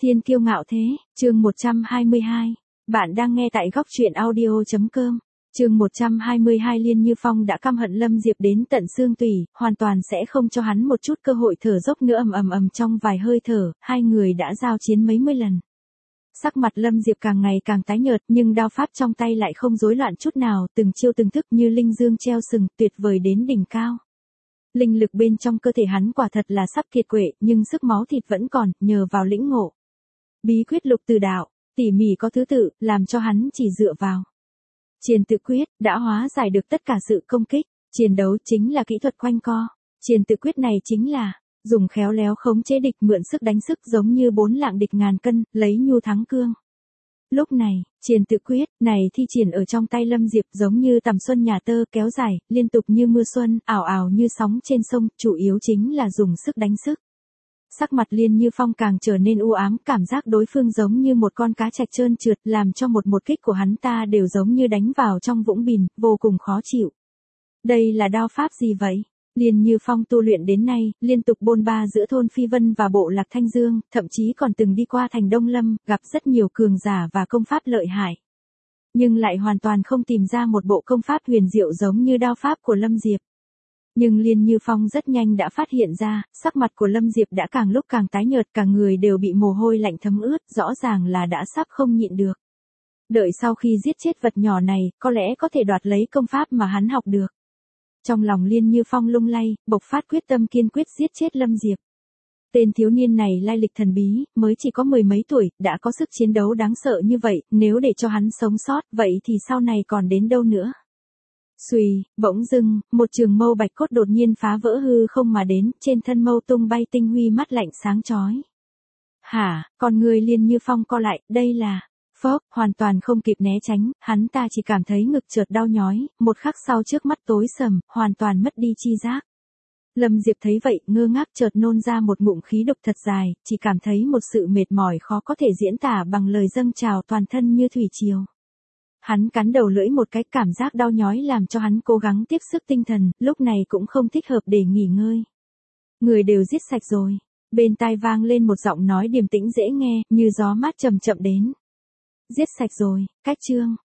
Thiên kiêu ngạo thế, chương 122. Bạn đang nghe tại góc truyện audio.com. Chương 122 Liên Như Phong đã căm hận Lâm Diệp đến tận xương tủy, hoàn toàn sẽ không cho hắn một chút cơ hội thở dốc nữa. Ầm trong vài hơi thở, hai người đã giao chiến mấy mươi lần. Sắc mặt Lâm Diệp càng ngày càng tái nhợt, nhưng đao pháp trong tay lại không rối loạn chút nào, từng chiêu từng thức như linh dương treo sừng, tuyệt vời đến đỉnh cao. Linh lực bên trong cơ thể hắn quả thật là sắp kiệt quệ, nhưng sức máu thịt vẫn còn, nhờ vào lĩnh ngộ bí quyết Lục Từ Đạo, tỉ mỉ có thứ tự, làm cho hắn chỉ dựa vào Triền Tự Quyết đã hóa giải được tất cả sự công kích. Chiến đấu chính là kỹ thuật quanh co. Triền Tự Quyết này chính là dùng khéo léo khống chế địch, mượn sức đánh sức, giống như 4 lạng địch ngàn cân, lấy nhu thắng cương. Lúc này, Triền Tự Quyết này thi triển ở trong tay Lâm Diệp giống như tầm xuân nhà tơ, kéo dài, liên tục như mưa xuân, ảo ảo như sóng trên sông, chủ yếu chính là dùng sức đánh sức. Sắc mặt Liên Như Phong càng trở nên u ám, cảm giác đối phương giống như một con cá trạch trơn trượt, làm cho một kích của hắn ta đều giống như đánh vào trong vũng bùn, vô cùng khó chịu. Đây là đao pháp gì vậy? Liên Như Phong tu luyện đến nay, liên tục bôn ba giữa thôn Phi Vân và bộ lạc Thanh Dương, thậm chí còn từng đi qua thành Đông Lâm, gặp rất nhiều cường giả và công pháp lợi hại. Nhưng lại hoàn toàn không tìm ra một bộ công pháp huyền diệu giống như đao pháp của Lâm Diệp. Nhưng Liên Như Phong rất nhanh đã phát hiện ra, sắc mặt của Lâm Diệp đã càng lúc càng tái nhợt, cả người đều bị mồ hôi lạnh thấm ướt, rõ ràng là đã sắp không nhịn được. Đợi sau khi giết chết vật nhỏ này, có lẽ có thể đoạt lấy công pháp mà hắn học được. Trong lòng Liên Như Phong lung lay, bộc phát quyết tâm kiên quyết giết chết Lâm Diệp. Tên thiếu niên này lai lịch thần bí, mới chỉ có 10 mấy tuổi, đã có sức chiến đấu đáng sợ như vậy, nếu để cho hắn sống sót, vậy thì sau này còn đến đâu nữa. Xuy, bỗng dưng, một trường mâu bạch cốt đột nhiên phá vỡ hư không mà đến, trên thân mâu tung bay tinh huy mắt lạnh sáng chói. Hả, con người Liên Như Phong co lại, đây là... Phốc, hoàn toàn không kịp né tránh, hắn ta chỉ cảm thấy ngực chợt đau nhói, một khắc sau trước mắt tối sầm, hoàn toàn mất đi chi giác. Lâm Diệp thấy vậy, ngơ ngác chợt nôn ra một ngụm khí độc thật dài, chỉ cảm thấy một sự mệt mỏi khó có thể diễn tả bằng lời, dâng trào toàn thân như thủy triều. Hắn cắn đầu lưỡi một cái, cảm giác đau nhói làm cho hắn cố gắng tiếp sức tinh thần, lúc này cũng không thích hợp để nghỉ ngơi. Người đều giết sạch rồi. Bên tai vang lên một giọng nói điềm tĩnh dễ nghe, như gió mát chậm chậm đến. Giết sạch rồi, cách chương.